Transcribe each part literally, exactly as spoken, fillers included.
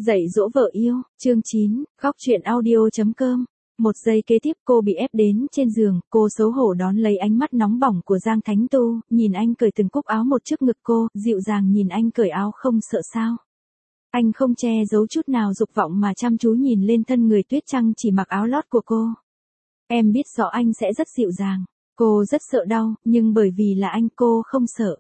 Dạy dỗ vợ yêu, chương chín, góc truyện audio.com. Một giây kế tiếp cô bị ép đến trên giường, cô xấu hổ đón lấy ánh mắt nóng bỏng của Giang Thánh Tu, nhìn anh cởi từng cúc áo một trước ngực cô, dịu dàng nhìn anh cởi áo không sợ sao. Anh không che giấu chút nào dục vọng mà chăm chú nhìn lên thân người tuyết trắng chỉ mặc áo lót của cô. Em biết rõ anh sẽ rất dịu dàng, cô rất sợ đau, nhưng bởi vì là anh cô không sợ.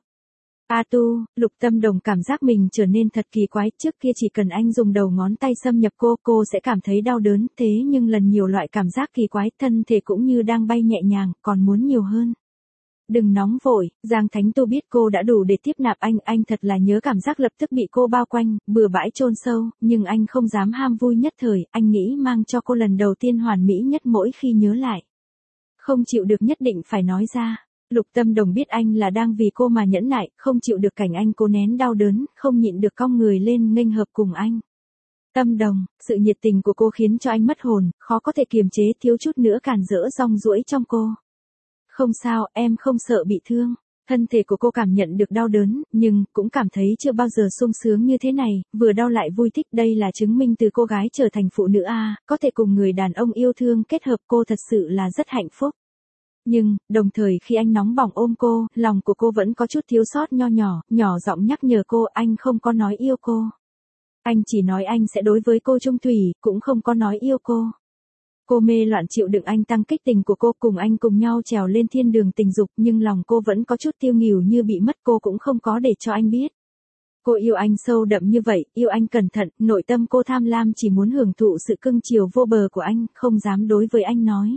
A Tu, Lục Tâm Đồng cảm giác mình trở nên thật kỳ quái, trước kia chỉ cần anh dùng đầu ngón tay xâm nhập cô, cô sẽ cảm thấy đau đớn, thế nhưng lần nhiều loại cảm giác kỳ quái, thân thể cũng như đang bay nhẹ nhàng, còn muốn nhiều hơn. Đừng nóng vội, Giang Thánh Tu biết cô đã đủ để tiếp nạp anh, anh thật là nhớ cảm giác lập tức bị cô bao quanh, bừa bãi chôn sâu, nhưng anh không dám ham vui nhất thời, anh nghĩ mang cho cô lần đầu tiên hoàn mỹ nhất mỗi khi nhớ lại. Không chịu được nhất định phải nói ra. Lục Tâm Đồng biết anh là đang vì cô mà nhẫn nại, không chịu được cảnh anh cố nén đau đớn, không nhịn được cong người lên nghênh hợp cùng anh. Tâm Đồng, sự nhiệt tình của cô khiến cho anh mất hồn, khó có thể kiềm chế, thiếu chút nữa cản rỡ rong ruổi trong cô. Không sao, em không sợ bị thương. Thân thể của cô cảm nhận được đau đớn, nhưng cũng cảm thấy chưa bao giờ sung sướng như thế này, vừa đau lại vui thích, đây là chứng minh từ cô gái trở thành phụ nữ a, có thể cùng người đàn ông yêu thương kết hợp, cô thật sự là rất hạnh phúc. Nhưng, đồng thời khi anh nóng bỏng ôm cô, lòng của cô vẫn có chút thiếu sót nho nhỏ, nhỏ giọng nhắc nhở cô, anh không có nói yêu cô. Anh chỉ nói anh sẽ đối với cô chung thủy, cũng không có nói yêu cô. Cô mê loạn chịu đựng anh tăng kích tình của cô, cùng anh cùng nhau trèo lên thiên đường tình dục, nhưng lòng cô vẫn có chút tiêu nghỉu như bị mất, cô cũng không có để cho anh biết. Cô yêu anh sâu đậm như vậy, yêu anh cẩn thận, nội tâm cô tham lam chỉ muốn hưởng thụ sự cưng chiều vô bờ của anh, không dám đối với anh nói.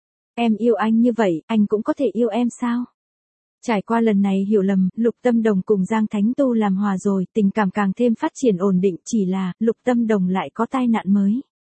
Em yêu anh như vậy, anh cũng có thể yêu em sao? Trải qua lần này hiểu lầm, Lục Tâm Đồng cùng Giang Thánh Tu làm hòa rồi, tình cảm càng thêm phát triển ổn định, chỉ là, Lục Tâm Đồng lại có tai nạn mới.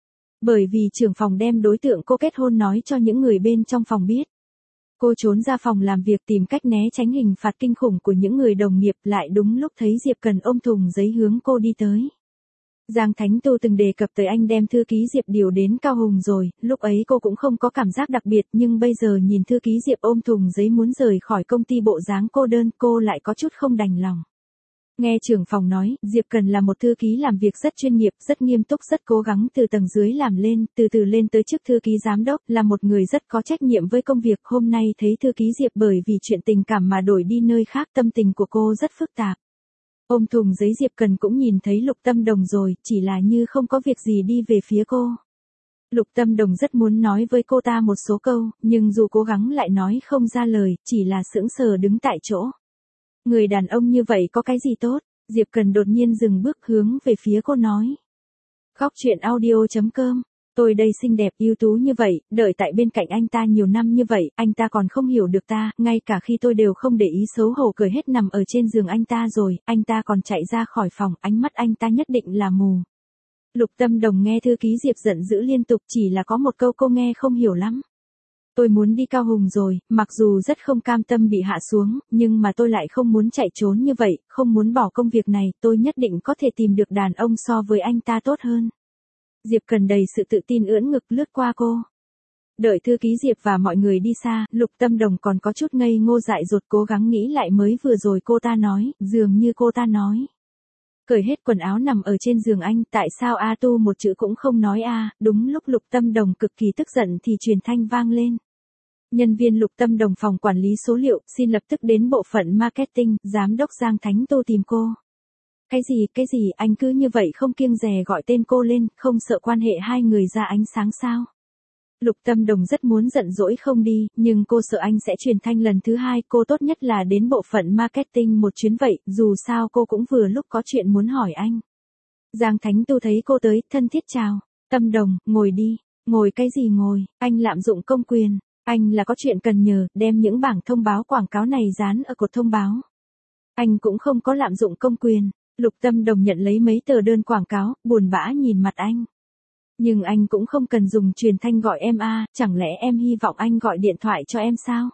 Bởi vì trưởng phòng đem đối tượng cô kết hôn nói cho những người bên trong phòng biết. Cô trốn ra phòng làm việc tìm cách né tránh hình phạt kinh khủng của những người đồng nghiệp, lại đúng lúc thấy Diệp Cần ôm thùng giấy hướng cô đi tới. Giang Thánh Tu từng đề cập tới anh đem thư ký Diệp điều đến Cao Hùng rồi, lúc ấy cô cũng không có cảm giác đặc biệt, nhưng bây giờ nhìn thư ký Diệp ôm thùng giấy muốn rời khỏi công ty bộ dáng cô đơn, cô lại có chút không đành lòng. Nghe trưởng phòng nói, Diệp Cần là một thư ký làm việc rất chuyên nghiệp, rất nghiêm túc, rất cố gắng từ tầng dưới làm lên, từ từ lên tới chức thư ký giám đốc, là một người rất có trách nhiệm với công việc. Hôm nay thấy thư ký Diệp bởi vì chuyện tình cảm mà đổi đi nơi khác, tâm tình của cô rất phức tạp. Ôm thùng giấy Diệp Cần cũng nhìn thấy Lục Tâm Đồng rồi, chỉ là như không có việc gì đi về phía cô. Lục Tâm Đồng rất muốn nói với cô ta một số câu, nhưng dù cố gắng lại nói không ra lời, chỉ là sững sờ đứng tại chỗ. Người đàn ông như vậy có cái gì tốt? Diệp Cần đột nhiên dừng bước hướng về phía cô nói. Góc truyện audio.com. Tôi đây xinh đẹp ưu tú như vậy, đợi tại bên cạnh anh ta nhiều năm như vậy, anh ta còn không hiểu được ta, ngay cả khi tôi đều không để ý xấu hổ cởi hết nằm ở trên giường anh ta rồi, anh ta còn chạy ra khỏi phòng, ánh mắt anh ta nhất định là mù. Lục Tâm Đồng nghe thư ký Diệp giận dữ liên tục, chỉ là có một câu cô nghe không hiểu lắm. Tôi muốn đi Cao Hùng rồi, mặc dù rất không cam tâm bị hạ xuống, nhưng mà tôi lại không muốn chạy trốn như vậy, không muốn bỏ công việc này, tôi nhất định có thể tìm được đàn ông so với anh ta tốt hơn. Diệp Cần đầy sự tự tin ưỡn ngực lướt qua cô. Đợi thư ký Diệp và mọi người đi xa, Lục Tâm Đồng còn có chút ngây ngô dại dột, cố gắng nghĩ lại mới vừa rồi cô ta nói, dường như cô ta nói. Cởi hết quần áo nằm ở trên giường anh, tại sao A Tu một chữ cũng không nói a? Đúng lúc Lục Tâm Đồng cực kỳ tức giận thì truyền thanh vang lên. Nhân viên Lục Tâm Đồng phòng quản lý số liệu, xin lập tức đến bộ phận marketing, giám đốc Giang Thánh Tu tìm cô. Cái gì, cái gì, anh cứ như vậy không kiêng dè gọi tên cô lên, không sợ quan hệ hai người ra ánh sáng sao? Lục Tâm Đồng rất muốn giận dỗi không đi, nhưng cô sợ anh sẽ truyền thanh lần thứ hai, cô tốt nhất là đến bộ phận marketing một chuyến vậy, dù sao cô cũng vừa lúc có chuyện muốn hỏi anh. Giang Thánh Tu thấy cô tới, thân thiết chào, Tâm Đồng, ngồi đi, ngồi cái gì ngồi, anh lạm dụng công quyền, anh là có chuyện cần nhờ, đem những bảng thông báo quảng cáo này dán ở cột thông báo. Anh cũng không có lạm dụng công quyền. Lục Tâm Đồng nhận lấy mấy tờ đơn quảng cáo, buồn bã nhìn mặt anh. Nhưng anh cũng không cần dùng truyền thanh gọi em a, chẳng lẽ em hy vọng anh gọi điện thoại cho em sao?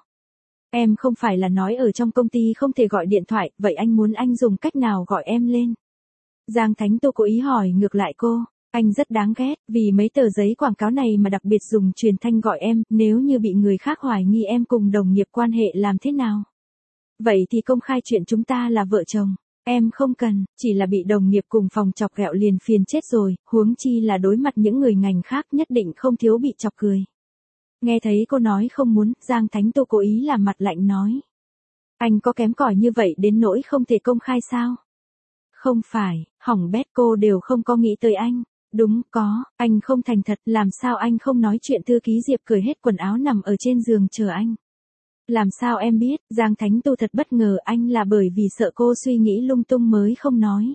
Em không phải là nói ở trong công ty không thể gọi điện thoại, vậy anh muốn anh dùng cách nào gọi em lên? Giang Thánh Tu cố ý hỏi ngược lại cô, anh rất đáng ghét, vì mấy tờ giấy quảng cáo này mà đặc biệt dùng truyền thanh gọi em, nếu như bị người khác hoài nghi em cùng đồng nghiệp quan hệ làm thế nào? Vậy thì công khai chuyện chúng ta là vợ chồng. Em không cần, chỉ là bị đồng nghiệp cùng phòng chọc ghẹo liền phiền chết rồi, huống chi là đối mặt những người ngành khác nhất định không thiếu bị chọc cười. Nghe thấy cô nói không muốn, Giang Thánh Tô cố ý làm mặt lạnh nói. Anh có kém cỏi như vậy đến nỗi không thể công khai sao? Không phải, hỏng bét, cô đều không có nghĩ tới anh. Đúng, có, anh không thành thật, làm sao anh không nói chuyện? Thư ký Diệp cởi hết quần áo nằm ở trên giường chờ anh. Làm sao em biết? Giang Thánh Tu thật bất ngờ, anh là bởi vì sợ cô suy nghĩ lung tung mới không nói.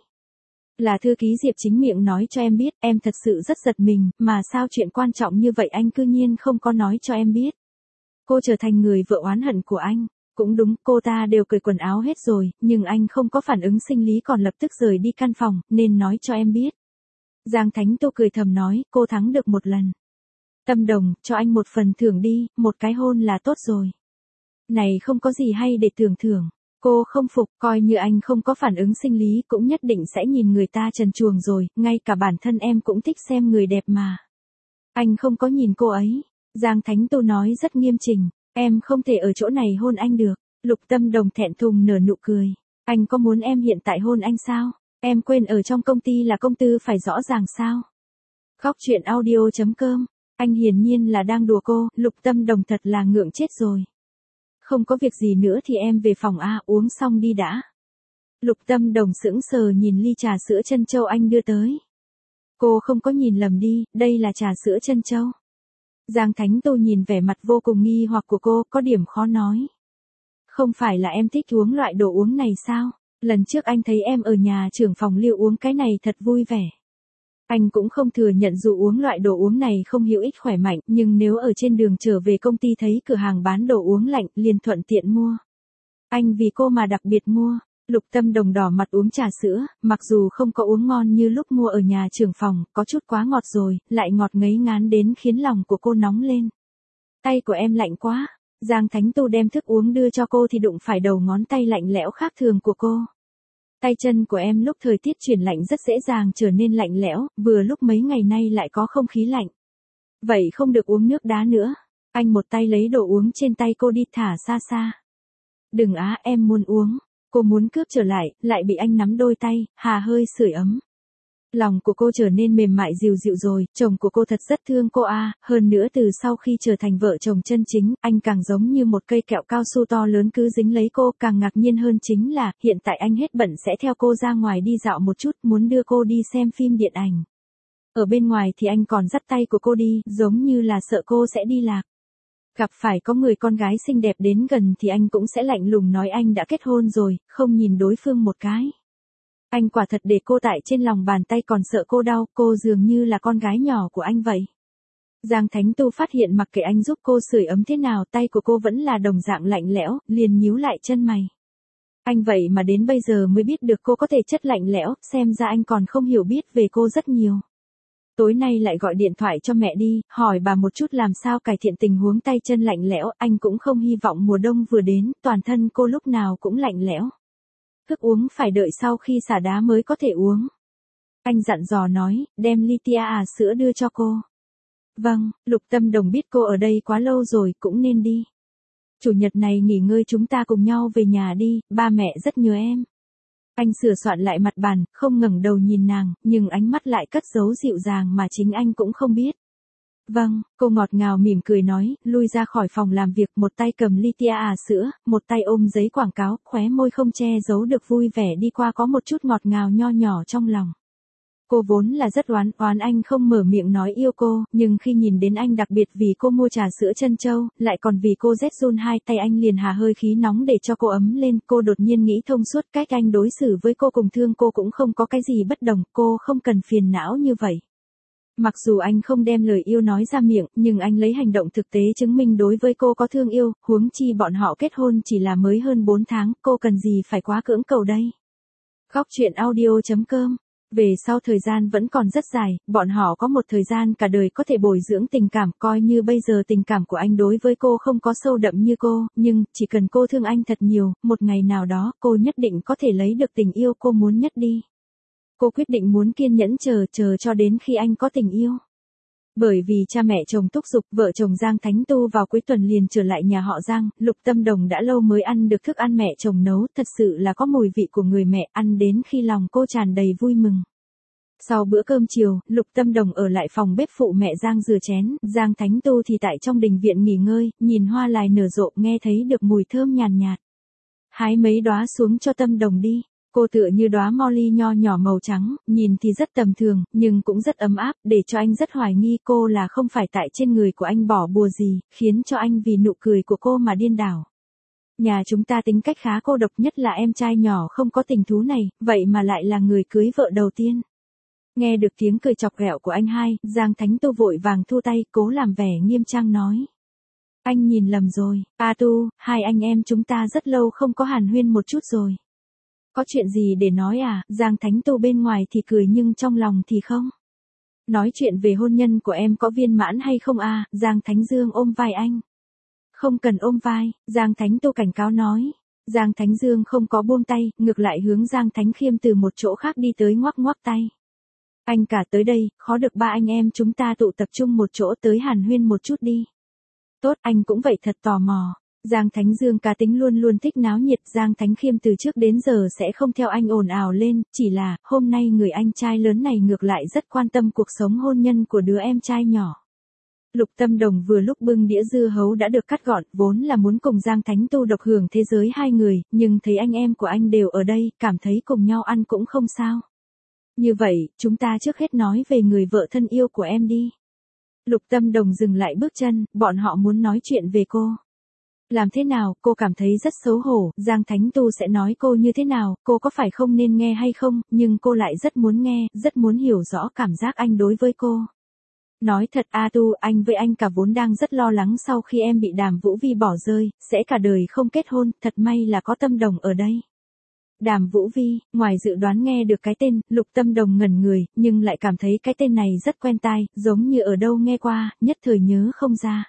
Là thư ký Diệp chính miệng nói cho em biết, em thật sự rất giật mình, mà sao chuyện quan trọng như vậy anh cư nhiên không có nói cho em biết. Cô trở thành người vợ oán hận của anh. Cũng đúng, cô ta đều cởi quần áo hết rồi, nhưng anh không có phản ứng sinh lý còn lập tức rời đi căn phòng, nên nói cho em biết. Giang Thánh Tô cười thầm nói, cô thắng được một lần. Tâm Đồng, cho anh một phần thưởng đi, một cái hôn là tốt rồi. Này không có gì hay để tưởng thưởng. Cô không phục, coi như anh không có phản ứng sinh lý cũng nhất định sẽ nhìn người ta trần truồng rồi, ngay cả bản thân em cũng thích xem người đẹp mà. Anh không có nhìn cô ấy. Giang Thánh Tô nói rất nghiêm chỉnh, em không thể ở chỗ này hôn anh được. Lục Tâm Đồng thẹn thùng nở nụ cười. Anh có muốn em hiện tại hôn anh sao? Em quên ở trong công ty là công tư phải rõ ràng sao? Góc chuyện audio chấm com. Anh hiển nhiên là đang đùa cô, Lục Tâm Đồng thật là ngượng chết rồi. Không có việc gì nữa thì em về phòng A, uống xong đi đã. Lục Tâm Đồng sững sờ nhìn ly trà sữa trân châu anh đưa tới. Cô không có nhìn lầm đi, đây là trà sữa trân châu. Giang Thánh Tô nhìn vẻ mặt vô cùng nghi hoặc của cô, có điểm khó nói. Không phải là em thích uống loại đồ uống này sao? Lần trước anh thấy em ở nhà trưởng phòng Lưu uống cái này thật vui vẻ. Anh cũng không thừa nhận dù uống loại đồ uống này không hữu ích khỏe mạnh, nhưng nếu ở trên đường trở về công ty thấy cửa hàng bán đồ uống lạnh, liền thuận tiện mua. Anh vì cô mà đặc biệt mua. Lục Tâm Đồng đỏ mặt uống trà sữa, mặc dù không có uống ngon như lúc mua ở nhà trưởng phòng, có chút quá ngọt rồi, lại ngọt ngấy ngán đến khiến lòng của cô nóng lên. Tay của em lạnh quá. Giang Thánh Tu đem thức uống đưa cho cô thì đụng phải đầu ngón tay lạnh lẽo khác thường của cô. Tay chân của em lúc thời tiết chuyển lạnh rất dễ dàng trở nên lạnh lẽo, vừa lúc mấy ngày nay lại có không khí lạnh. Vậy không được uống nước đá nữa. Anh một tay lấy đồ uống trên tay cô đi thả xa xa. Đừng á, em muốn uống. Cô muốn cướp trở lại, lại bị anh nắm đôi tay, hà hơi sưởi ấm. Lòng của cô trở nên mềm mại dịu dịu rồi, chồng của cô thật rất thương cô a, à. Hơn nữa từ sau khi trở thành vợ chồng chân chính, anh càng giống như một cây kẹo cao su to lớn cứ dính lấy cô, càng ngạc nhiên hơn chính là, hiện tại anh hết bận sẽ theo cô ra ngoài đi dạo một chút, muốn đưa cô đi xem phim điện ảnh. Ở bên ngoài thì anh còn dắt tay của cô đi, giống như là sợ cô sẽ đi lạc. Gặp phải có người con gái xinh đẹp đến gần thì anh cũng sẽ lạnh lùng nói anh đã kết hôn rồi, không nhìn đối phương một cái. Anh quả thật để cô tại trên lòng bàn tay còn sợ cô đau, cô dường như là con gái nhỏ của anh vậy. Giang Thánh Tu phát hiện mặc kệ anh giúp cô sưởi ấm thế nào tay của cô vẫn là đồng dạng lạnh lẽo, liền nhíu lại chân mày. Anh vậy mà đến bây giờ mới biết được cô có thể chất lạnh lẽo, xem ra anh còn không hiểu biết về cô rất nhiều. Tối nay lại gọi điện thoại cho mẹ đi, hỏi bà một chút làm sao cải thiện tình huống tay chân lạnh lẽo, anh cũng không hy vọng mùa đông vừa đến, toàn thân cô lúc nào cũng lạnh lẽo. Thức uống phải đợi sau khi xả đá mới có thể uống. Anh dặn dò nói, đem ly tia à sữa đưa cho cô. Vâng, Lục Tâm Đồng biết cô ở đây quá lâu rồi, cũng nên đi. Chủ nhật này nghỉ ngơi chúng ta cùng nhau về nhà đi, ba mẹ rất nhớ em. Anh sửa soạn lại mặt bàn, không ngẩng đầu nhìn nàng, nhưng ánh mắt lại cất giấu dịu dàng mà chính anh cũng không biết. Vâng, cô ngọt ngào mỉm cười nói, lui ra khỏi phòng làm việc, một tay cầm ly tia à sữa, một tay ôm giấy quảng cáo, khóe môi không che giấu được vui vẻ đi qua có một chút ngọt ngào nho nhỏ trong lòng. Cô vốn là rất oán oán anh không mở miệng nói yêu cô, nhưng khi nhìn đến anh đặc biệt vì cô mua trà sữa trân châu, lại còn vì cô rét run hai tay anh liền hà hơi khí nóng để cho cô ấm lên, cô đột nhiên nghĩ thông suốt cách anh đối xử với cô cùng thương cô cũng không có cái gì bất đồng, cô không cần phiền não như vậy. Mặc dù anh không đem lời yêu nói ra miệng, nhưng anh lấy hành động thực tế chứng minh đối với cô có thương yêu, huống chi bọn họ kết hôn chỉ là mới hơn bốn tháng, cô cần gì phải quá cưỡng cầu đây. Góc chuyện audio chấm com. Về sau thời gian vẫn còn rất dài, bọn họ có một thời gian cả đời có thể bồi dưỡng tình cảm, coi như bây giờ tình cảm của anh đối với cô không có sâu đậm như cô, nhưng chỉ cần cô thương anh thật nhiều, một ngày nào đó cô nhất định có thể lấy được tình yêu cô muốn nhất đi. Cô quyết định muốn kiên nhẫn chờ chờ cho đến khi anh có tình yêu. Bởi vì cha mẹ chồng thúc giục, vợ chồng Giang Thánh Tu vào cuối tuần liền trở lại nhà họ Giang, Lục Tâm Đồng đã lâu mới ăn được thức ăn mẹ chồng nấu, thật sự là có mùi vị của người mẹ, ăn đến khi lòng cô tràn đầy vui mừng. Sau bữa cơm chiều, Lục Tâm Đồng ở lại phòng bếp phụ mẹ Giang rửa chén, Giang Thánh Tu thì tại trong đình viện nghỉ ngơi, nhìn hoa lài nở rộ, nghe thấy được mùi thơm nhàn nhạt, nhạt. Hái mấy đóa xuống cho Tâm Đồng đi. Cô tựa như đóa molly nho nhỏ màu trắng, nhìn thì rất tầm thường, nhưng cũng rất ấm áp, để cho anh rất hoài nghi cô là không phải tại trên người của anh bỏ bùa gì, khiến cho anh vì nụ cười của cô mà điên đảo. Nhà chúng ta tính cách khá cô độc, nhất là em trai nhỏ không có tình thú này, vậy mà lại là người cưới vợ đầu tiên. Nghe được tiếng cười chọc ghẹo của anh hai, Giang Thánh Tu vội vàng thu tay, cố làm vẻ nghiêm trang nói. Anh nhìn lầm rồi, A Tu, hai anh em chúng ta rất lâu không có hàn huyên một chút rồi. Có chuyện gì để nói à? Giang Thánh Tu bên ngoài thì cười nhưng trong lòng thì không. Nói chuyện về hôn nhân của em có viên mãn hay không à? Giang Thánh Dương ôm vai anh. Không cần ôm vai, Giang Thánh Tu cảnh cáo nói. Giang Thánh Dương không có buông tay, ngược lại hướng Giang Thánh Khiêm từ một chỗ khác đi tới ngoắc ngoắc tay. Anh cả tới đây, khó được ba anh em chúng ta tụ tập trung một chỗ tới hàn huyên một chút đi. Tốt, anh cũng vậy, thật tò mò. Giang Thánh Dương cá tính luôn luôn thích náo nhiệt, Giang Thánh Khiêm từ trước đến giờ sẽ không theo anh ồn ào lên, chỉ là, hôm nay người anh trai lớn này ngược lại rất quan tâm cuộc sống hôn nhân của đứa em trai nhỏ. Lục Tâm Đồng vừa lúc bưng đĩa dưa hấu đã được cắt gọn, vốn là muốn cùng Giang Thánh Tu độc hưởng thế giới hai người, nhưng thấy anh em của anh đều ở đây, cảm thấy cùng nhau ăn cũng không sao. Như vậy, chúng ta trước hết nói về người vợ thân yêu của em đi. Lục Tâm Đồng dừng lại bước chân, bọn họ muốn nói chuyện về cô. Làm thế nào, cô cảm thấy rất xấu hổ, Giang Thánh Tu sẽ nói cô như thế nào, cô có phải không nên nghe hay không, nhưng cô lại rất muốn nghe, rất muốn hiểu rõ cảm giác anh đối với cô. Nói thật A Tu, anh với anh cả vốn đang rất lo lắng sau khi em bị Đàm Vũ Vi bỏ rơi, sẽ cả đời không kết hôn, thật may là có Tâm Đồng ở đây. Đàm Vũ Vi, ngoài dự đoán nghe được cái tên, Lục Tâm Đồng ngẩn người, nhưng lại cảm thấy cái tên này rất quen tai, giống như ở đâu nghe qua, nhất thời nhớ không ra.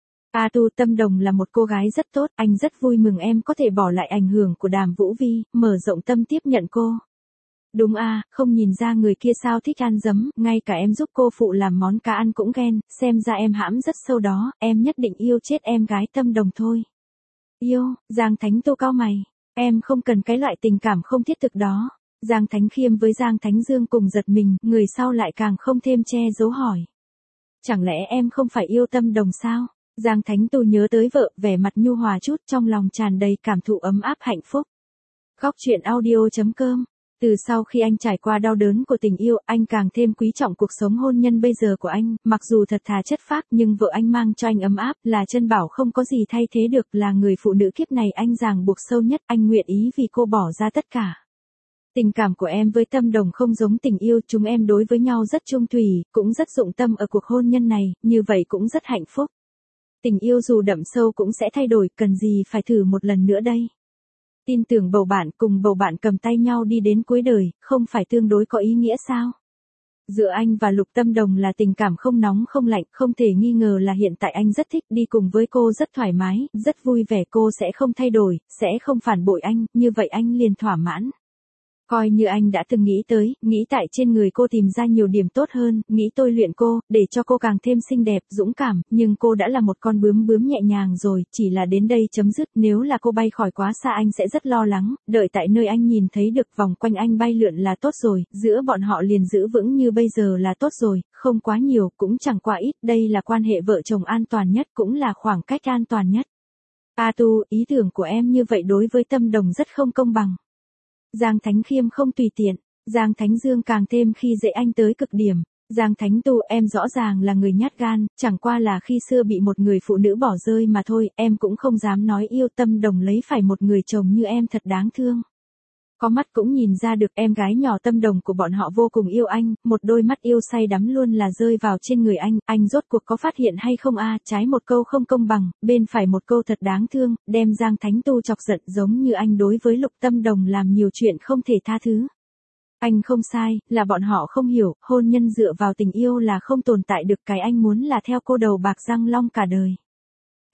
A Tu, Tâm Đồng là một cô gái rất tốt, anh rất vui mừng em có thể bỏ lại ảnh hưởng của Đàm Vũ Vi, mở rộng tâm tiếp nhận cô. Đúng à, không nhìn ra người kia sao thích ăn giấm, ngay cả em giúp cô phụ làm món cá ăn cũng ghen, xem ra em hãm rất sâu đó, em nhất định yêu chết em gái Tâm Đồng thôi. Yêu, Giang Thánh Tu cau mày, em không cần cái loại tình cảm không thiết thực đó. Giang Thánh Khiêm với Giang Thánh Dương cùng giật mình, người sau lại càng không thêm che giấu hỏi. Chẳng lẽ em không phải yêu Tâm Đồng sao? Giang Thánh Tu nhớ tới vợ, vẻ mặt nhu hòa chút, trong lòng tràn đầy cảm thụ ấm áp hạnh phúc. Góc truyện audio chấm com. Từ sau khi anh trải qua đau đớn của tình yêu, anh càng thêm quý trọng cuộc sống hôn nhân bây giờ của anh, mặc dù thật thà chất phác nhưng vợ anh mang cho anh ấm áp, là chân bảo không có gì thay thế được, là người phụ nữ kiếp này anh ràng buộc sâu nhất, anh nguyện ý vì cô bỏ ra tất cả. Tình cảm của em với Tâm Đồng không giống tình yêu, chúng em đối với nhau rất chung thủy, cũng rất dụng tâm ở cuộc hôn nhân này, như vậy cũng rất hạnh phúc. Tình yêu dù đậm sâu cũng sẽ thay đổi, cần gì phải thử một lần nữa đây. Tin tưởng bầu bạn, cùng bầu bạn cầm tay nhau đi đến cuối đời, không phải tương đối có ý nghĩa sao? Giữa anh và Lục Tâm Đồng là tình cảm không nóng không lạnh, không thể nghi ngờ là hiện tại anh rất thích đi cùng với cô, rất thoải mái, rất vui vẻ, cô sẽ không thay đổi, sẽ không phản bội anh, như vậy anh liền thỏa mãn. Coi như anh đã từng nghĩ tới, nghĩ tại trên người cô tìm ra nhiều điểm tốt hơn, nghĩ tôi luyện cô, để cho cô càng thêm xinh đẹp, dũng cảm, nhưng cô đã là một con bướm bướm nhẹ nhàng rồi, chỉ là đến đây chấm dứt, nếu là cô bay khỏi quá xa anh sẽ rất lo lắng, đợi tại nơi anh nhìn thấy được vòng quanh anh bay lượn là tốt rồi, giữa bọn họ liền giữ vững như bây giờ là tốt rồi, không quá nhiều, cũng chẳng quá ít, đây là quan hệ vợ chồng an toàn nhất, cũng là khoảng cách an toàn nhất. A Tu, ý tưởng của em như vậy đối với Tâm Đồng rất không công bằng. Giang Thánh Khiêm không tùy tiện, Giang Thánh Dương càng thêm khi dễ anh tới cực điểm. Giang Thánh Tu, em rõ ràng là người nhát gan, chẳng qua là khi xưa bị một người phụ nữ bỏ rơi mà thôi, em cũng không dám nói yêu. Tâm Đồng lấy phải một người chồng như em thật đáng thương. Có mắt cũng nhìn ra được em gái nhỏ Tâm Đồng của bọn họ vô cùng yêu anh, một đôi mắt yêu say đắm luôn là rơi vào trên người anh, anh rốt cuộc có phát hiện hay không a? Trái một câu không công bằng, bên phải một câu thật đáng thương, đem Giang Thánh Tu chọc giận, giống như anh đối với Lục Tâm Đồng làm nhiều chuyện không thể tha thứ. Anh không sai, là bọn họ không hiểu, hôn nhân dựa vào tình yêu là không tồn tại được, cái anh muốn là theo cô đầu bạc răng long cả đời.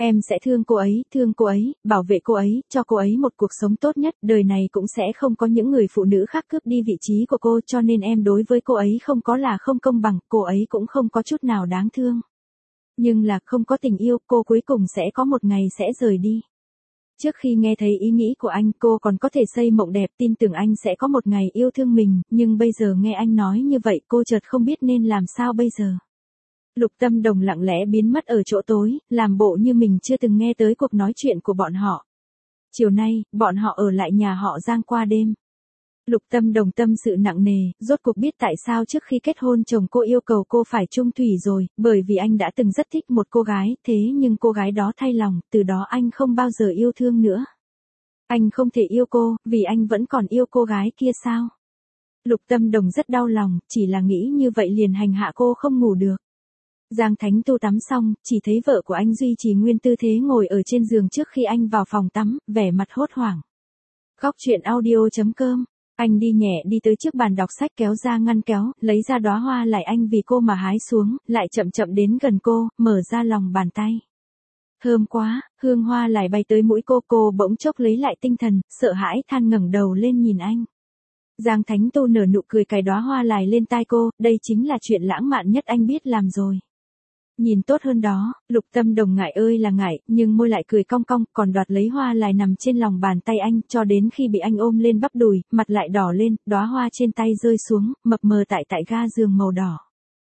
Em sẽ thương cô ấy, thương cô ấy, bảo vệ cô ấy, cho cô ấy một cuộc sống tốt nhất, đời này cũng sẽ không có những người phụ nữ khác cướp đi vị trí của cô, cho nên em đối với cô ấy không có là không công bằng, cô ấy cũng không có chút nào đáng thương. Nhưng là không có tình yêu, cô cuối cùng sẽ có một ngày sẽ rời đi. Trước khi nghe thấy ý nghĩ của anh, cô còn có thể xây mộng đẹp, tin tưởng anh sẽ có một ngày yêu thương mình, nhưng bây giờ nghe anh nói như vậy, cô chợt không biết nên làm sao bây giờ. Lục Tâm Đồng lặng lẽ biến mất ở chỗ tối, làm bộ như mình chưa từng nghe tới cuộc nói chuyện của bọn họ. Chiều nay, bọn họ ở lại nhà họ Giang qua đêm. Lục Tâm Đồng tâm sự nặng nề, rốt cuộc biết tại sao trước khi kết hôn chồng cô yêu cầu cô phải chung thủy rồi, bởi vì anh đã từng rất thích một cô gái, thế nhưng cô gái đó thay lòng, từ đó anh không bao giờ yêu thương nữa. Anh không thể yêu cô, vì anh vẫn còn yêu cô gái kia sao? Lục Tâm Đồng rất đau lòng, chỉ là nghĩ như vậy liền hành hạ cô không ngủ được. Giang Thánh Tu tắm xong, chỉ thấy vợ của anh duy trì nguyên tư thế ngồi ở trên giường trước khi anh vào phòng tắm, vẻ mặt hốt hoảng. Góc truyện audio chấm com. Anh đi nhẹ đi tới trước bàn đọc sách kéo ra ngăn kéo, lấy ra đóa hoa lại anh vì cô mà hái xuống, lại chậm chậm đến gần cô, mở ra lòng bàn tay. Thơm quá, hương hoa lại bay tới mũi cô, cô bỗng chốc lấy lại tinh thần, sợ hãi than ngẩng đầu lên nhìn anh. Giang Thánh Tu nở nụ cười cài đóa hoa lại lên tai cô, đây chính là chuyện lãng mạn nhất anh biết làm rồi. Nhìn tốt hơn đó, Lục Tâm Đồng ngại ơi là ngại, nhưng môi lại cười cong cong, còn đoạt lấy hoa lại nằm trên lòng bàn tay anh, cho đến khi bị anh ôm lên bắp đùi, mặt lại đỏ lên, đóa hoa trên tay rơi xuống, mập mờ tại tại ga giường màu đỏ.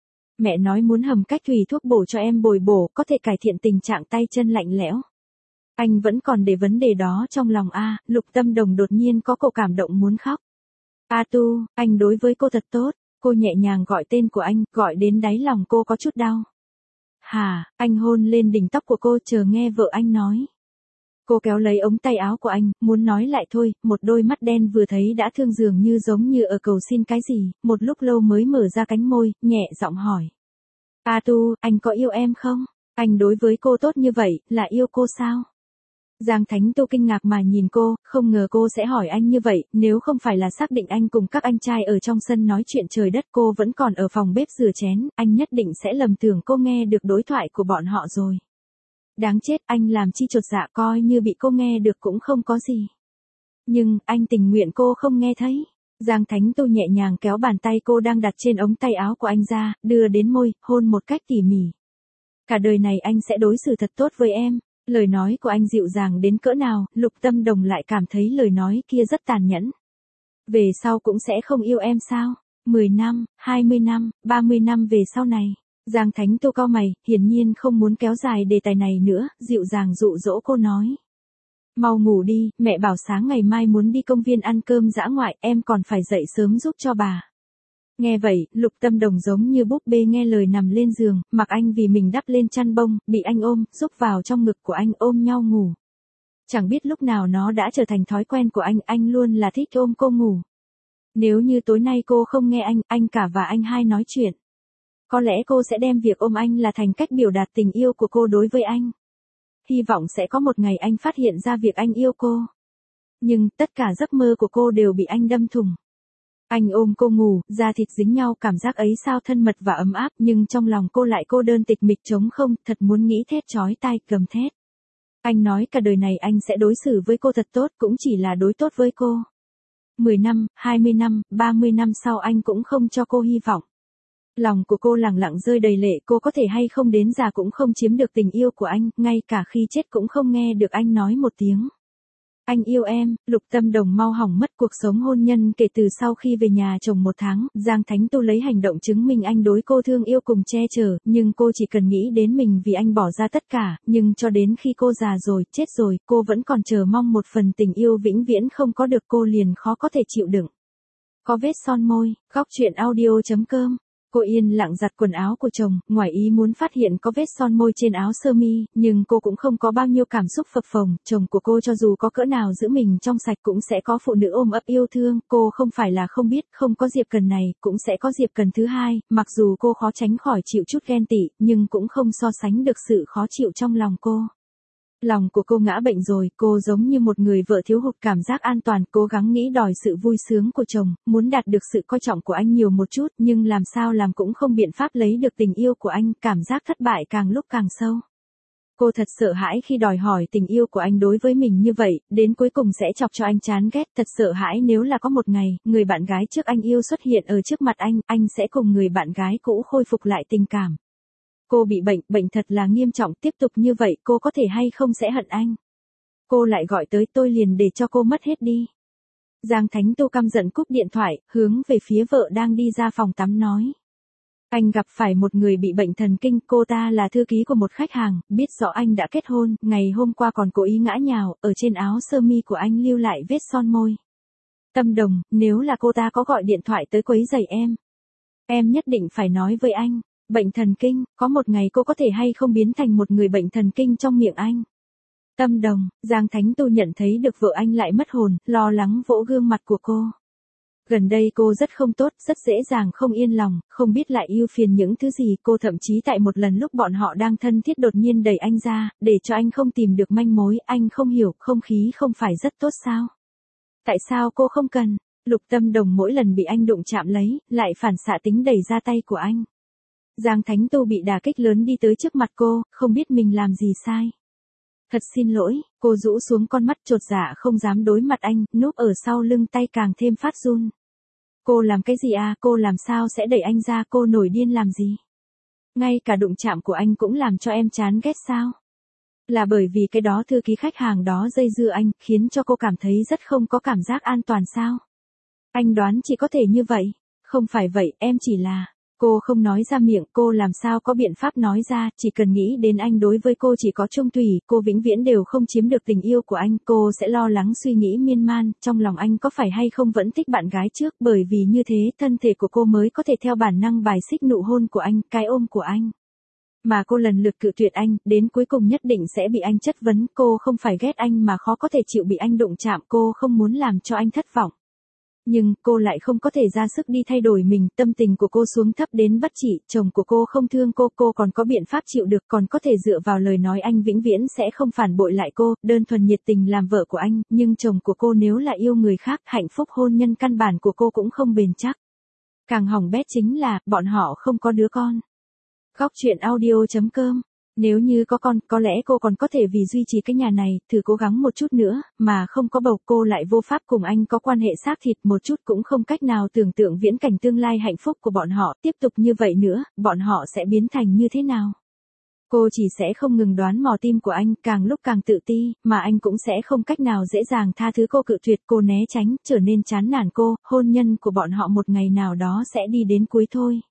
Mẹ nói muốn hầm cách thủy thuốc bổ cho em bồi bổ, có thể cải thiện tình trạng tay chân lạnh lẽo. Anh vẫn còn để vấn đề đó trong lòng a. Lục Tâm Đồng đột nhiên có cậu cảm động muốn khóc. A Tu, anh đối với cô thật tốt, cô nhẹ nhàng gọi tên của anh, gọi đến đáy lòng cô có chút đau. Hà, anh hôn lên đỉnh tóc của cô chờ nghe vợ anh nói. Cô kéo lấy ống tay áo của anh, muốn nói lại thôi, một đôi mắt đen vừa thấy đã thương dường như giống như ở cầu xin cái gì, một lúc lâu mới mở ra cánh môi, nhẹ giọng hỏi. A Tu, anh có yêu em không? Anh đối với cô tốt như vậy, là yêu cô sao? Giang Thánh Tu kinh ngạc mà nhìn cô, không ngờ cô sẽ hỏi anh như vậy, nếu không phải là xác định anh cùng các anh trai ở trong sân nói chuyện trời đất cô vẫn còn ở phòng bếp rửa chén, anh nhất định sẽ lầm tưởng cô nghe được đối thoại của bọn họ rồi. Đáng chết, anh làm chi chột dạ coi như bị cô nghe được cũng không có gì. Nhưng, anh tình nguyện cô không nghe thấy. Giang Thánh Tu nhẹ nhàng kéo bàn tay cô đang đặt trên ống tay áo của anh ra, đưa đến môi, hôn một cách tỉ mỉ. Cả đời này anh sẽ đối xử thật tốt với em. Lời nói của anh dịu dàng đến cỡ nào, Lục Tâm Đồng lại cảm thấy lời nói kia rất tàn nhẫn. Về sau cũng sẽ không yêu em sao? mười năm, hai mươi năm, ba mươi năm về sau này. Giang Thánh Tu cau mày, hiển nhiên không muốn kéo dài đề tài này nữa, dịu dàng dụ dỗ cô nói. Mau ngủ đi, mẹ bảo sáng ngày mai muốn đi công viên ăn cơm dã ngoại, em còn phải dậy sớm giúp cho bà. Nghe vậy, Lục Tâm Đồng giống như búp bê nghe lời nằm lên giường, mặc anh vì mình đắp lên chăn bông, bị anh ôm, rúc vào trong ngực của anh ôm nhau ngủ. Chẳng biết lúc nào nó đã trở thành thói quen của anh, anh luôn là thích ôm cô ngủ. Nếu như tối nay cô không nghe anh, anh cả và anh hai nói chuyện. Có lẽ cô sẽ đem việc ôm anh là thành cách biểu đạt tình yêu của cô đối với anh. Hy vọng sẽ có một ngày anh phát hiện ra việc anh yêu cô. Nhưng, tất cả giấc mơ của cô đều bị anh đâm thủng. Anh ôm cô ngủ, da thịt dính nhau, cảm giác ấy sao thân mật và ấm áp, nhưng trong lòng cô lại cô đơn tịch mịch trống không, thật muốn nghĩ thét chói tai, gầm thét. Anh nói cả đời này anh sẽ đối xử với cô thật tốt, cũng chỉ là đối tốt với cô. mười năm, hai mươi năm, ba mươi năm sau anh cũng không cho cô hy vọng. Lòng của cô lẳng lặng rơi đầy lệ, cô có thể hay không đến già cũng không chiếm được tình yêu của anh, ngay cả khi chết cũng không nghe được anh nói một tiếng. Anh yêu em. Lục Tâm Đồng mau hỏng mất cuộc sống hôn nhân kể từ sau khi về nhà chồng một tháng, Giang Thánh Tu lấy hành động chứng minh anh đối cô thương yêu cùng che chở, nhưng cô chỉ cần nghĩ đến mình vì anh bỏ ra tất cả, nhưng cho đến khi cô già rồi, chết rồi, cô vẫn còn chờ mong một phần tình yêu vĩnh viễn không có được, cô liền khó có thể chịu đựng. Có vết son môi. Góc truyện audio chấm com. Cô yên lặng giặt quần áo của chồng, ngoài ý muốn phát hiện có vết son môi trên áo sơ mi, nhưng cô cũng không có bao nhiêu cảm xúc phập phồng, chồng của cô cho dù có cỡ nào giữ mình trong sạch cũng sẽ có phụ nữ ôm ấp yêu thương, cô không phải là không biết, không có Diệp Cần này, cũng sẽ có Diệp Cần thứ hai, mặc dù cô khó tránh khỏi chịu chút ghen tị, nhưng cũng không so sánh được sự khó chịu trong lòng cô. Lòng của cô ngã bệnh rồi, cô giống như một người vợ thiếu hụt cảm giác an toàn, cố gắng nghĩ đòi sự vui sướng của chồng, muốn đạt được sự coi trọng của anh nhiều một chút, nhưng làm sao làm cũng không biện pháp lấy được tình yêu của anh, cảm giác thất bại càng lúc càng sâu. Cô thật sợ hãi khi đòi hỏi tình yêu của anh đối với mình như vậy, đến cuối cùng sẽ chọc cho anh chán ghét. Thật sợ hãi nếu là có một ngày, người bạn gái trước anh yêu xuất hiện ở trước mặt anh, anh sẽ cùng người bạn gái cũ khôi phục lại tình cảm. Cô bị bệnh, bệnh thật là nghiêm trọng, tiếp tục như vậy cô có thể hay không sẽ hận anh. Cô lại gọi tới tôi liền để cho cô mất hết đi. Giang Thánh Tu căm giận cúp điện thoại, hướng về phía vợ đang đi ra phòng tắm nói. Anh gặp phải một người bị bệnh thần kinh, cô ta là thư ký của một khách hàng, biết rõ anh đã kết hôn, ngày hôm qua còn cố ý ngã nhào, ở trên áo sơ mi của anh lưu lại vết son môi. Tâm Đồng, nếu là cô ta có gọi điện thoại tới quấy rầy em, em nhất định phải nói với anh, bệnh thần kinh, có một ngày cô có thể hay không biến thành một người bệnh thần kinh trong miệng anh. Tâm Đồng, Giang Thánh Tu nhận thấy được vợ anh lại mất hồn, lo lắng vỗ gương mặt của cô. Gần đây cô rất không tốt, rất dễ dàng không yên lòng, không biết lại yêu phiền những thứ gì. Cô thậm chí tại một lần lúc bọn họ đang thân thiết đột nhiên đẩy anh ra, để cho anh không tìm được manh mối. Anh không hiểu, không khí không phải rất tốt sao? Tại sao cô không cần? Lục Tâm Đồng mỗi lần bị anh đụng chạm lấy, lại phản xạ tính đẩy ra tay của anh. Giang Thánh Tu bị đả kích lớn đi tới trước mặt cô, không biết mình làm gì sai. Thật xin lỗi, cô rũ xuống con mắt chột dạ không dám đối mặt anh, núp ở sau lưng tay càng thêm phát run. Cô làm cái gì à, cô làm sao sẽ đẩy anh ra, cô nổi điên làm gì? Ngay cả đụng chạm của anh cũng làm cho em chán ghét sao? Là bởi vì cái đó thư ký khách hàng đó dây dưa anh, khiến cho cô cảm thấy rất không có cảm giác an toàn sao? Anh đoán chỉ có thể như vậy. Không phải vậy, em chỉ là... Cô không nói ra miệng, cô làm sao có biện pháp nói ra, chỉ cần nghĩ đến anh đối với cô chỉ có trung thủy, cô vĩnh viễn đều không chiếm được tình yêu của anh, cô sẽ lo lắng suy nghĩ miên man, trong lòng anh có phải hay không vẫn thích bạn gái trước, bởi vì như thế, thân thể của cô mới có thể theo bản năng bài xích nụ hôn của anh, cái ôm của anh. Mà cô lần lượt cự tuyệt anh, đến cuối cùng nhất định sẽ bị anh chất vấn, cô không phải ghét anh mà khó có thể chịu bị anh đụng chạm, cô không muốn làm cho anh thất vọng. Nhưng, cô lại không có thể ra sức đi thay đổi mình, tâm tình của cô xuống thấp đến bất trị, chồng của cô không thương cô, cô còn có biện pháp chịu được, còn có thể dựa vào lời nói anh vĩnh viễn sẽ không phản bội lại cô, đơn thuần nhiệt tình làm vợ của anh, nhưng chồng của cô nếu là yêu người khác, hạnh phúc hôn nhân căn bản của cô cũng không bền chắc. Càng hỏng bét chính là, bọn họ không có đứa con. Góc truyện audio chấm com. Nếu như có con, có lẽ cô còn có thể vì duy trì cái nhà này, thử cố gắng một chút nữa, mà không có bầu cô lại vô pháp cùng anh có quan hệ xác thịt một chút cũng không cách nào tưởng tượng viễn cảnh tương lai hạnh phúc của bọn họ, tiếp tục như vậy nữa, bọn họ sẽ biến thành như thế nào. Cô chỉ sẽ không ngừng đoán mò tim của anh, càng lúc càng tự ti, mà anh cũng sẽ không cách nào dễ dàng tha thứ cô cự tuyệt, cô né tránh, trở nên chán nản cô, hôn nhân của bọn họ một ngày nào đó sẽ đi đến cuối thôi.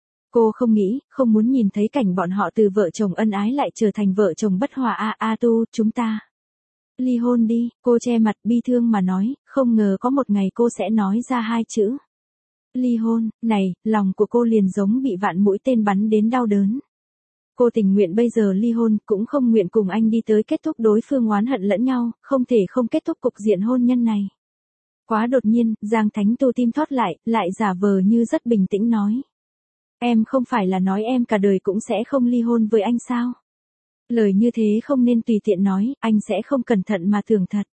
Cô không nghĩ, không muốn nhìn thấy cảnh bọn họ từ vợ chồng ân ái lại trở thành vợ chồng bất hòa. A A Tu, chúng ta ly hôn đi, cô che mặt bi thương mà nói, không ngờ có một ngày cô sẽ nói ra hai chữ. Ly hôn, này, lòng của cô liền giống bị vạn mũi tên bắn đến đau đớn. Cô tình nguyện bây giờ ly hôn, cũng không nguyện cùng anh đi tới kết thúc đối phương oán hận lẫn nhau, không thể không kết thúc cục diện hôn nhân này. Quá đột nhiên, Giang Thánh Tu tim thoát lại, lại giả vờ như rất bình tĩnh nói. Em không phải là nói em cả đời cũng sẽ không ly hôn với anh sao? Lời như thế không nên tùy tiện nói, anh sẽ không cẩn thận mà tưởng thật.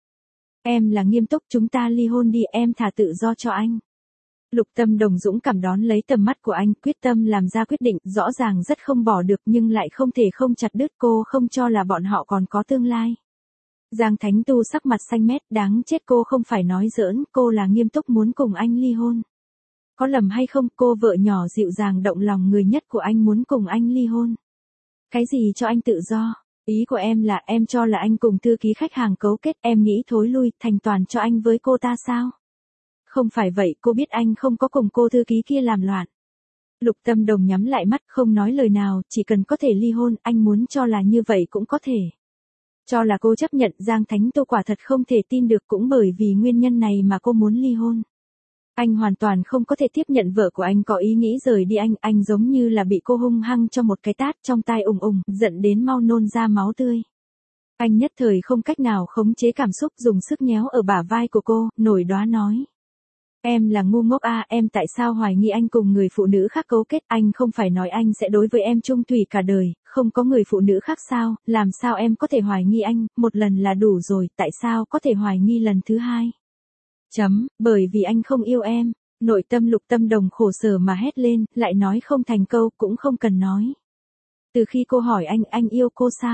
Em là nghiêm túc, chúng ta ly hôn đi, em thả tự do cho anh. Lục Tâm Đồng dũng cảm đón lấy tầm mắt của anh, quyết tâm làm ra quyết định, rõ ràng rất không bỏ được nhưng lại không thể không chặt đứt, cô không cho là bọn họ còn có tương lai. Giang Thánh Tu sắc mặt xanh mét, đáng chết, cô không phải nói giỡn, cô là nghiêm túc muốn cùng anh ly hôn. Có lầm hay không, cô vợ nhỏ dịu dàng động lòng người nhất của anh muốn cùng anh ly hôn. Cái gì cho anh tự do? Ý của em là em cho là anh cùng thư ký khách hàng cấu kết, em nghĩ thối lui, thành toàn cho anh với cô ta sao? Không phải vậy, cô biết anh không có cùng cô thư ký kia làm loạn. Lục Tâm Đồng nhắm lại mắt, không nói lời nào, chỉ cần có thể ly hôn, anh muốn cho là như vậy cũng có thể. Cho là cô chấp nhận, Giang Thánh Tu quả thật không thể tin được, cũng bởi vì nguyên nhân này mà cô muốn ly hôn. Anh hoàn toàn không có thể tiếp nhận vợ của anh có ý nghĩ rời đi anh, anh giống như là bị cô hung hăng cho một cái tát trong tai ùng ùng, giận đến mau nôn ra máu tươi. Anh nhất thời không cách nào khống chế cảm xúc, dùng sức nhéo ở bả vai của cô, nổi đoá nói. Em là ngu ngốc à, em tại sao hoài nghi anh cùng người phụ nữ khác cấu kết, anh không phải nói anh sẽ đối với em chung thủy cả đời, không có người phụ nữ khác sao, làm sao em có thể hoài nghi anh, một lần là đủ rồi, tại sao có thể hoài nghi lần thứ hai? Chấm, bởi vì anh không yêu em. Nội tâm Lục Tâm Đồng khổ sở mà hét lên, lại nói không thành câu, cũng không cần nói. Từ khi cô hỏi anh, anh yêu cô sao?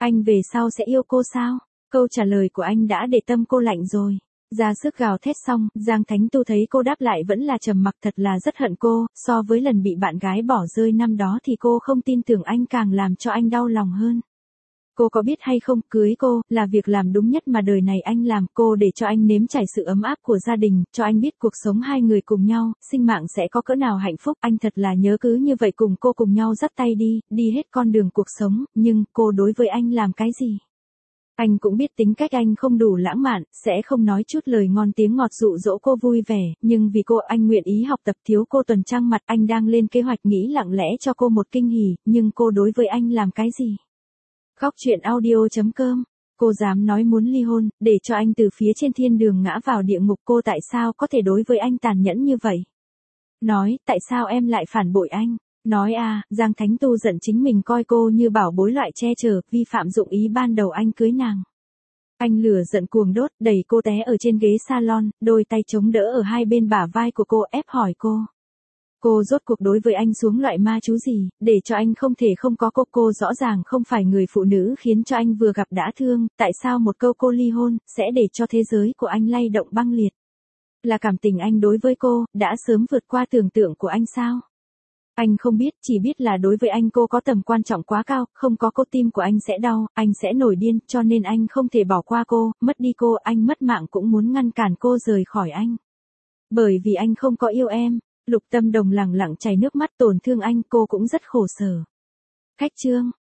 Anh về sau sẽ yêu cô sao? Câu trả lời của anh đã để tâm cô lạnh rồi. Ra sức gào thét xong, Giang Thánh Tu thấy cô đáp lại vẫn là trầm mặc, thật là rất hận cô, so với lần bị bạn gái bỏ rơi năm đó thì cô không tin tưởng anh càng làm cho anh đau lòng hơn. Cô có biết hay không, cưới cô, là việc làm đúng nhất mà đời này anh làm, cô để cho anh nếm trải sự ấm áp của gia đình, cho anh biết cuộc sống hai người cùng nhau, sinh mạng sẽ có cỡ nào hạnh phúc, anh thật là nhớ cứ như vậy cùng cô cùng nhau dắt tay đi, đi hết con đường cuộc sống, nhưng cô đối với anh làm cái gì? Anh cũng biết tính cách anh không đủ lãng mạn, sẽ không nói chút lời ngon tiếng ngọt dụ dỗ cô vui vẻ, nhưng vì cô anh nguyện ý học tập thiếu cô tuần trăng mặt, anh đang lên kế hoạch nghĩ lặng lẽ cho cô một kinh hỉ, nhưng cô đối với anh làm cái gì? Khóc chuyện audio.com. Cô dám nói muốn ly hôn, để cho anh từ phía trên thiên đường ngã vào địa ngục, cô tại sao có thể đối với anh tàn nhẫn như vậy? Nói, tại sao em lại phản bội anh? Nói à, Giang Thánh Tu giận chính mình coi cô như bảo bối loại che chở, vi phạm dụng ý ban đầu anh cưới nàng. Anh lửa giận cuồng đốt, đẩy cô té ở trên ghế salon, đôi tay chống đỡ ở hai bên bả vai của cô, ép hỏi cô. Cô rốt cuộc đối với anh xuống loại ma chú gì, để cho anh không thể không có cô, cô rõ ràng không phải người phụ nữ khiến cho anh vừa gặp đã thương, tại sao một câu cô ly hôn, sẽ để cho thế giới của anh lay động băng liệt? Là cảm tình anh đối với cô, đã sớm vượt qua tưởng tượng của anh sao? Anh không biết, chỉ biết là đối với anh cô có tầm quan trọng quá cao, không có cô tim của anh sẽ đau, anh sẽ nổi điên, cho nên anh không thể bỏ qua cô, mất đi cô, anh mất mạng cũng muốn ngăn cản cô rời khỏi anh. Bởi vì anh không có yêu em. Lục Tâm Đồng lẳng lặng chảy nước mắt, tổn thương anh, cô cũng rất khổ sở. Khách trương.